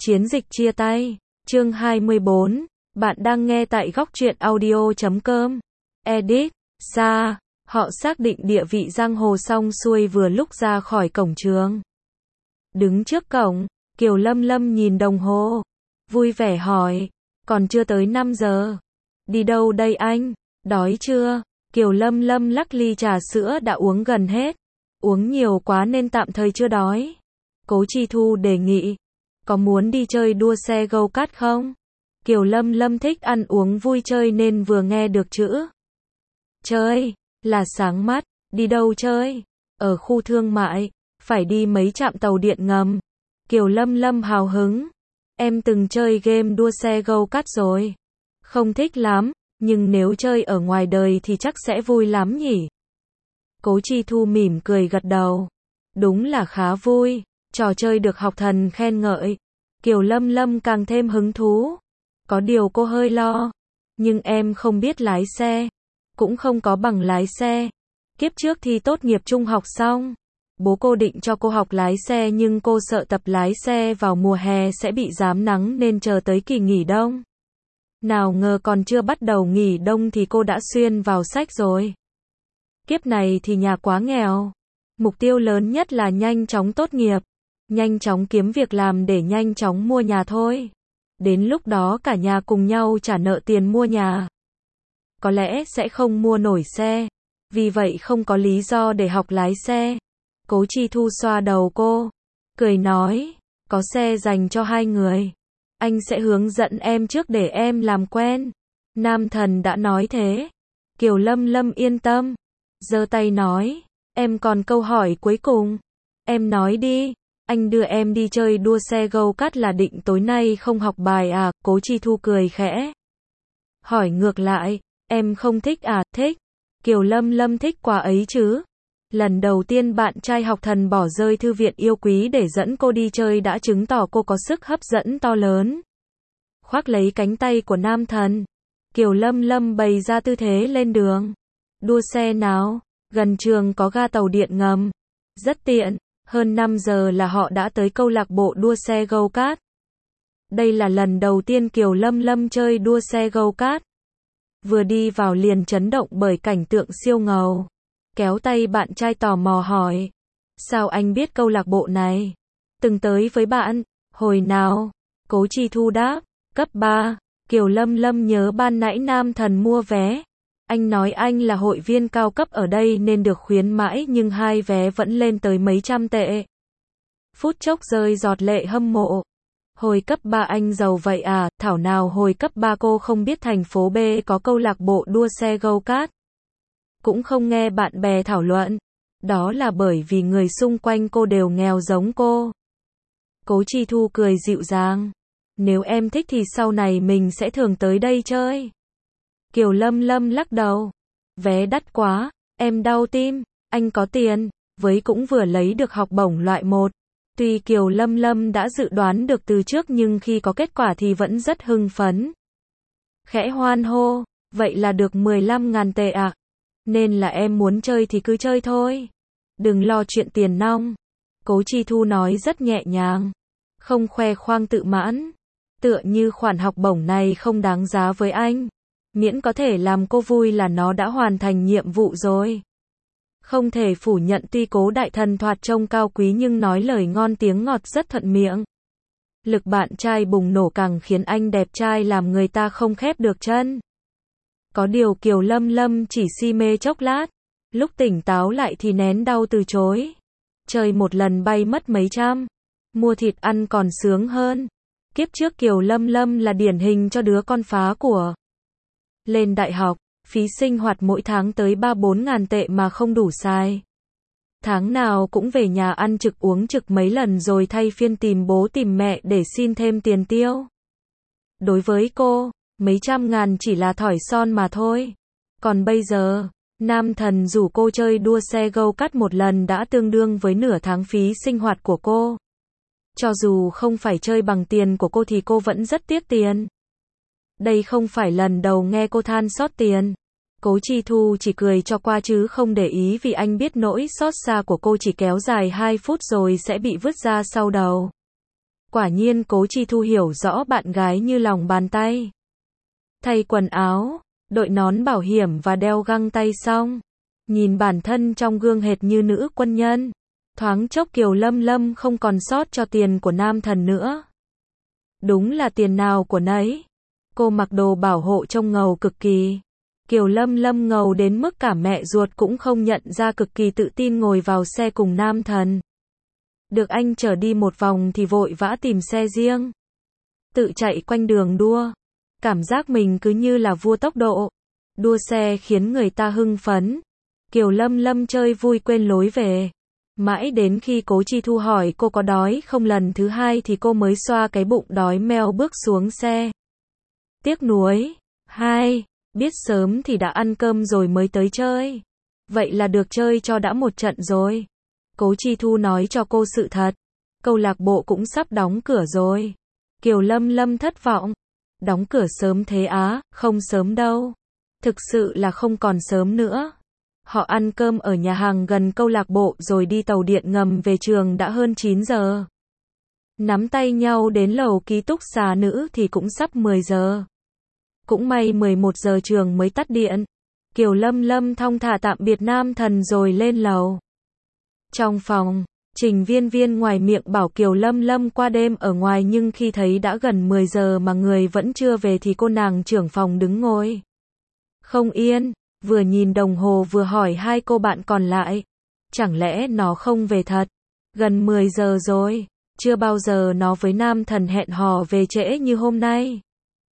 Chiến dịch chia tay. Chương 24. Bạn đang nghe tại góc truyện audio.com. Edit. Sa. Họ xác định địa vị giang hồ xong xuôi vừa lúc ra khỏi cổng trường. Đứng trước cổng, Kiều Lâm Lâm nhìn đồng hồ. Vui vẻ hỏi. Còn chưa tới 5 giờ. Đi đâu đây anh? Đói chưa? Kiều Lâm Lâm lắc ly trà sữa đã uống gần hết. Uống nhiều quá nên tạm thời chưa đói. Cố Chi Thu đề nghị. Có muốn đi chơi đua xe go-kart không? Kiều Lâm Lâm thích ăn uống vui chơi nên vừa nghe được chữ chơi là sáng mắt. Đi đâu chơi? Ở khu thương mại. Phải đi mấy trạm tàu điện ngầm. Kiều Lâm Lâm hào hứng. Em từng chơi game đua xe go-kart rồi. Không thích lắm, nhưng nếu chơi ở ngoài đời thì chắc sẽ vui lắm nhỉ? Cố Chi Thu mỉm cười gật đầu. Đúng là khá vui. Trò chơi được học thần khen ngợi. Kiều Lâm Lâm càng thêm hứng thú. Có điều cô hơi lo. Nhưng em không biết lái xe. Cũng không có bằng lái xe. Kiếp trước thi tốt nghiệp trung học xong. Bố cô định cho cô học lái xe nhưng cô sợ tập lái xe vào mùa hè sẽ bị rám nắng nên chờ tới kỳ nghỉ đông. Nào ngờ còn chưa bắt đầu nghỉ đông thì cô đã xuyên vào sách rồi. Kiếp này thì nhà quá nghèo. Mục tiêu lớn nhất là nhanh chóng tốt nghiệp. Nhanh chóng kiếm việc làm để nhanh chóng mua nhà thôi. Đến lúc đó cả nhà cùng nhau trả nợ tiền mua nhà. Có lẽ sẽ không mua nổi xe. Vì vậy không có lý do để học lái xe. Cố Chi Thu xoa đầu cô. Cười nói. Có xe dành cho hai người. Anh sẽ hướng dẫn em trước để em làm quen. Nam thần đã nói thế. Kiều Lâm Lâm yên tâm. Giơ tay nói. Em còn câu hỏi cuối cùng. Em nói đi. Anh đưa em đi chơi đua xe go-kart là định tối nay không học bài à? Cố Chi Thu cười khẽ. Hỏi ngược lại. Em không thích à? Thích. Kiều Lâm Lâm thích quà ấy chứ. Lần đầu tiên bạn trai học thần bỏ rơi thư viện yêu quý để dẫn cô đi chơi đã chứng tỏ cô có sức hấp dẫn to lớn. Khoác lấy cánh tay của nam thần. Kiều Lâm Lâm bày ra tư thế lên đường. Đua xe nào? Gần trường có ga tàu điện ngầm. Rất tiện. Hơn 5 giờ là họ đã tới câu lạc bộ đua xe go-kart. Đây là lần đầu tiên Kiều Lâm Lâm chơi đua xe go-kart. Vừa đi vào liền chấn động bởi cảnh tượng siêu ngầu. Kéo tay bạn trai tò mò hỏi. Sao anh biết câu lạc bộ này? Từng tới với bạn. Hồi nào? Cố Chi Thu đáp. Cấp 3. Kiều Lâm Lâm nhớ ban nãy nam thần mua vé. Anh nói anh là hội viên cao cấp ở đây nên được khuyến mãi nhưng hai vé vẫn lên tới mấy trăm tệ. Phút chốc rơi giọt lệ hâm mộ. Hồi cấp 3 anh giàu vậy à? Thảo nào hồi cấp 3 cô không biết thành phố B có câu lạc bộ đua xe go-kart. Cũng không nghe bạn bè thảo luận. Đó là bởi vì người xung quanh cô đều nghèo giống cô. Cố Chi Thu cười dịu dàng. Nếu em thích thì sau này mình sẽ thường tới đây chơi. Kiều Lâm Lâm lắc đầu. Vé đắt quá, em đau tim, anh có tiền, với cũng vừa lấy được học bổng loại 1. Tuy Kiều Lâm Lâm đã dự đoán được từ trước nhưng khi có kết quả thì vẫn rất hưng phấn. Khẽ hoan hô, vậy là được 15.000 tệ ạ. Nên là em muốn chơi thì cứ chơi thôi. Đừng lo chuyện tiền nong. Cố Chi Thu nói rất nhẹ nhàng. Không khoe khoang tự mãn. Tựa như khoản học bổng này không đáng giá với anh. Miễn có thể làm cô vui là nó đã hoàn thành nhiệm vụ rồi. Không thể phủ nhận tuy Cố đại thần thoạt trông cao quý nhưng nói lời ngon tiếng ngọt rất thuận miệng. Lực bạn trai bùng nổ càng khiến anh đẹp trai làm người ta không khép được chân. Có điều Kiều Lâm Lâm chỉ si mê chốc lát. Lúc tỉnh táo lại thì nén đau từ chối. Chơi một lần bay mất mấy trăm. Mua thịt ăn còn sướng hơn. Kiếp trước Kiều Lâm Lâm là điển hình cho đứa con phá của. Lên đại học, phí sinh hoạt mỗi tháng tới 3-4 ngàn tệ mà không đủ xài. Tháng nào cũng về nhà ăn trực uống trực mấy lần rồi thay phiên tìm bố tìm mẹ để xin thêm tiền tiêu. Đối với cô, mấy trăm ngàn chỉ là thỏi son mà thôi. Còn bây giờ, nam thần rủ cô chơi đua xe go-kart một lần đã tương đương với nửa tháng phí sinh hoạt của cô. Cho dù không phải chơi bằng tiền của cô thì cô vẫn rất tiếc tiền. Đây không phải lần đầu nghe cô than xót tiền. Cố Chi Thu chỉ cười cho qua chứ không để ý vì anh biết nỗi xót xa của cô chỉ kéo dài 2 phút rồi sẽ bị vứt ra sau đầu. Quả nhiên Cố Chi Thu hiểu rõ bạn gái như lòng bàn tay. Thay quần áo, đội nón bảo hiểm và đeo găng tay xong, nhìn bản thân trong gương hệt như nữ quân nhân. Thoáng chốc Kiều Lâm Lâm không còn sót cho tiền của nam thần nữa. Đúng là tiền nào của nấy. Cô mặc đồ bảo hộ trông ngầu cực kỳ. Kiều Lâm Lâm ngầu đến mức cả mẹ ruột cũng không nhận ra, cực kỳ tự tin ngồi vào xe cùng nam thần. Được anh chở đi một vòng thì vội vã tìm xe riêng. Tự chạy quanh đường đua. Cảm giác mình cứ như là vua tốc độ. Đua xe khiến người ta hưng phấn. Kiều Lâm Lâm chơi vui quên lối về. Mãi đến khi Cố Chi Thu hỏi cô có đói không lần thứ hai thì cô mới xoa cái bụng đói meo bước xuống xe. Tiếc nuối. 2. Biết sớm thì đã ăn cơm rồi mới tới chơi. Vậy là được chơi cho đã một trận rồi. Cố Chi Thu nói cho cô sự thật. Câu lạc bộ cũng sắp đóng cửa rồi. Kiều Lâm Lâm thất vọng. Đóng cửa sớm thế á? Không sớm đâu. Thực sự là không còn sớm nữa. Họ ăn cơm ở nhà hàng gần câu lạc bộ rồi đi tàu điện ngầm về trường đã hơn 9 giờ. Nắm tay nhau đến lầu ký túc xá nữ thì cũng sắp 10 giờ. Cũng may 11 giờ trường mới tắt điện. Kiều Lâm Lâm thong thả tạm biệt nam thần rồi lên lầu. Trong phòng, Trình Viên Viên ngoài miệng bảo Kiều Lâm Lâm qua đêm ở ngoài, nhưng khi thấy đã gần 10 giờ mà người vẫn chưa về thì cô nàng trưởng phòng đứng ngồi không yên, vừa nhìn đồng hồ vừa hỏi hai cô bạn còn lại. Chẳng lẽ nó không về thật? Gần 10 giờ rồi, chưa bao giờ nó với nam thần hẹn hò về trễ như hôm nay.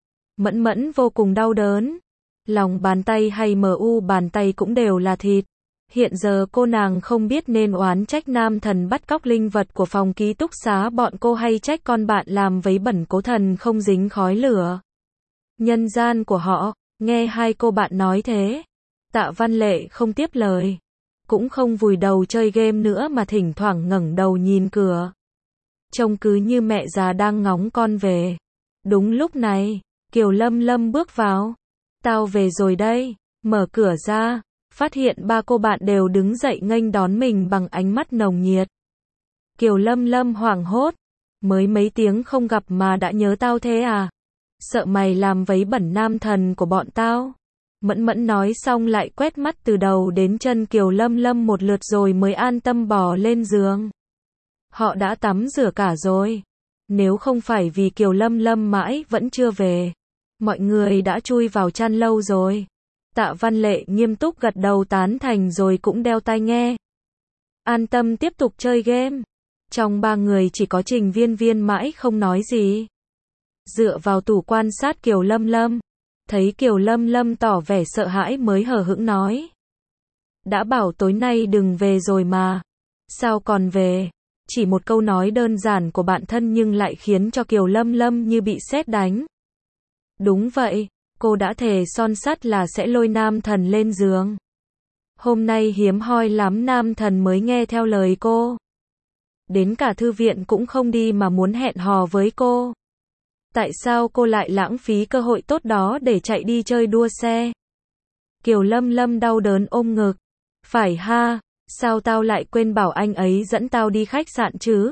Mẫn Mẫn vô cùng đau đớn. Lòng bàn tay hay mu bàn tay cũng đều là thịt. Hiện giờ cô nàng không biết nên oán trách nam thần bắt cóc linh vật của phòng ký túc xá bọn cô hay trách con bạn làm vấy bẩn Cố Thần không dính khói lửa nhân gian của họ. Nghe hai cô bạn nói thế, Tạ Văn Lệ không tiếp lời, cũng không vùi đầu chơi game nữa mà thỉnh thoảng ngẩng đầu nhìn cửa. Trông cứ như mẹ già đang ngóng con về. Đúng lúc này, Kiều Lâm Lâm bước vào. Tao về rồi đây. Mở cửa ra, phát hiện ba cô bạn đều đứng dậy nghênh đón mình bằng ánh mắt nồng nhiệt. Kiều Lâm Lâm hoảng hốt. Mới mấy tiếng không gặp mà đã nhớ tao thế à? Sợ mày làm vấy bẩn nam thần của bọn tao. Mẫn Mẫn nói xong lại quét mắt từ đầu đến chân Kiều Lâm Lâm một lượt rồi mới an tâm bò lên giường. Họ đã tắm rửa cả rồi. Nếu không phải vì Kiều Lâm Lâm mãi vẫn chưa về, mọi người đã chui vào chăn lâu rồi. Tạ Văn Lệ nghiêm túc gật đầu tán thành rồi cũng đeo tai nghe. An tâm tiếp tục chơi game. Trong ba người chỉ có Trình Viên Viên mãi không nói gì. Dựa vào tủ quan sát Kiều Lâm Lâm. Thấy Kiều Lâm Lâm tỏ vẻ sợ hãi mới hờ hững nói. Đã bảo tối nay đừng về rồi mà. Sao còn về? Chỉ một câu nói đơn giản của bạn thân nhưng lại khiến cho Kiều Lâm Lâm như bị sét đánh. Đúng vậy, cô đã thề son sắt là sẽ lôi nam thần lên giường. Hôm nay hiếm hoi lắm nam thần mới nghe theo lời cô. Đến cả thư viện cũng không đi mà muốn hẹn hò với cô. Tại sao cô lại lãng phí cơ hội tốt đó để chạy đi chơi đua xe? Kiều Lâm Lâm đau đớn ôm ngực. Phải ha, sao tao lại quên bảo anh ấy dẫn tao đi khách sạn chứ?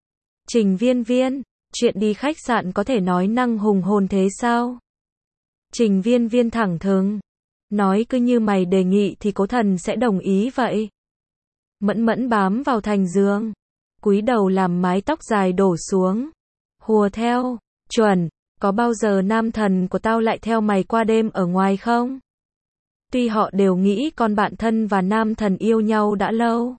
Trình Viên Viên, chuyện đi khách sạn có thể nói năng hùng hồn thế sao? Trình Viên Viên thẳng thừng. Nói cứ như mày đề nghị thì Cố Thần sẽ đồng ý vậy. Mẫn Mẫn bám vào thành giường, cúi đầu làm mái tóc dài đổ xuống. Hùa theo, chuẩn, có bao giờ nam thần của tao lại theo mày qua đêm ở ngoài không? Tuy họ đều nghĩ con bạn thân và nam thần yêu nhau đã lâu.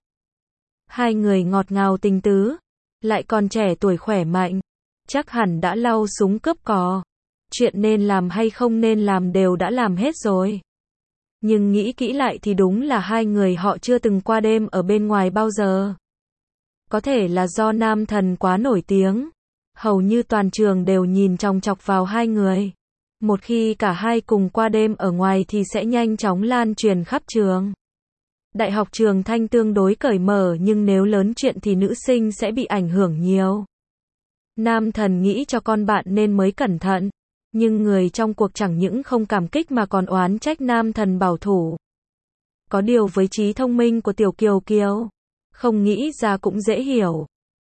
Hai người ngọt ngào tình tứ, lại còn trẻ tuổi khỏe mạnh, chắc hẳn đã lau súng cướp cò. Chuyện nên làm hay không nên làm đều đã làm hết rồi. Nhưng nghĩ kỹ lại thì đúng là hai người họ chưa từng qua đêm ở bên ngoài bao giờ. Có thể là do nam thần quá nổi tiếng. Hầu như toàn trường đều nhìn chòng chọc vào hai người. Một khi cả hai cùng qua đêm ở ngoài thì sẽ nhanh chóng lan truyền khắp trường. Đại học Trường Thanh tương đối cởi mở nhưng nếu lớn chuyện thì nữ sinh sẽ bị ảnh hưởng nhiều. Nam thần nghĩ cho con bạn nên mới cẩn thận. Nhưng người trong cuộc chẳng những không cảm kích mà còn oán trách nam thần bảo thủ. Có điều với trí thông minh của Tiểu Kiều Kiều, không nghĩ ra cũng dễ hiểu.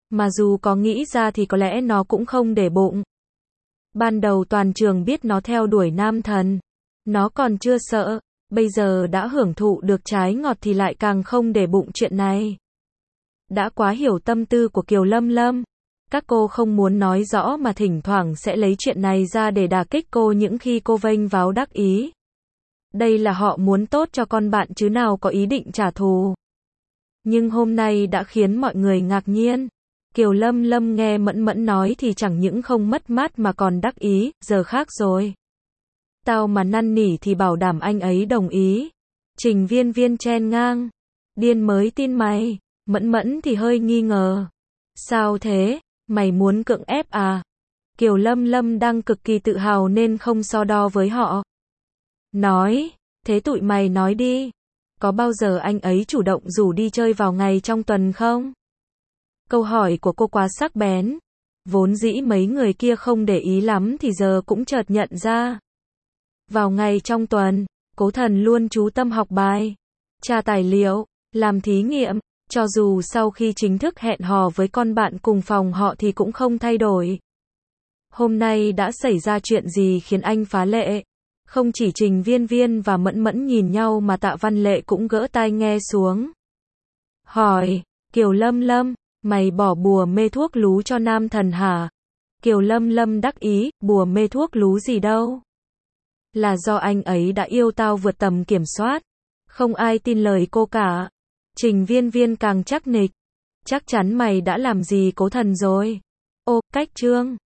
Mà dù có nghĩ ra thì có lẽ nó cũng không để bụng. Ban đầu toàn trường biết nó theo đuổi nam thần. Nó còn chưa sợ, bây giờ đã hưởng thụ được trái ngọt thì lại càng không để bụng chuyện này. Đã quá hiểu tâm tư của Kiều Lâm Lâm. Các cô không muốn nói rõ mà thỉnh thoảng sẽ lấy chuyện này ra để đả kích cô những khi cô vênh váo đắc ý. Đây là họ muốn tốt cho con bạn chứ nào có ý định trả thù. Nhưng hôm nay đã khiến mọi người ngạc nhiên. Kiều Lâm Lâm nghe Mẫn Mẫn nói thì chẳng những không mất mát mà còn đắc ý, giờ khác rồi. Tao mà năn nỉ thì bảo đảm anh ấy đồng ý. Trình Viên Viên chen ngang. Điên mới tin mày. Mẫn Mẫn thì hơi nghi ngờ. Sao thế? Mày muốn cưỡng ép à? Kiều Lâm Lâm đang cực kỳ tự hào nên không so đo với họ. Nói, thế tụi mày nói đi. Có bao giờ anh ấy chủ động rủ đi chơi vào ngày trong tuần không? Câu hỏi của cô quá sắc bén. Vốn dĩ mấy người kia không để ý lắm thì giờ cũng chợt nhận ra. Vào ngày trong tuần, Cố Thần luôn chú tâm học bài, tra tài liệu, làm thí nghiệm. Cho dù sau khi chính thức hẹn hò với con bạn cùng phòng họ thì cũng không thay đổi. Hôm nay đã xảy ra chuyện gì khiến anh phá lệ? Không chỉ Trình Viên Viên và Mẫn Mẫn nhìn nhau mà Tạ Văn Lệ cũng gỡ tai nghe xuống. Hỏi, Kiều Lâm Lâm, mày bỏ bùa mê thuốc lú cho nam thần hả? Kiều Lâm Lâm đắc ý, bùa mê thuốc lú gì đâu? Là do anh ấy đã yêu tao vượt tầm kiểm soát. Không ai tin lời cô cả. Trình Viên Viên càng chắc nịch. Chắc chắn mày đã làm gì Cố Thần rồi. Ô, cách chương.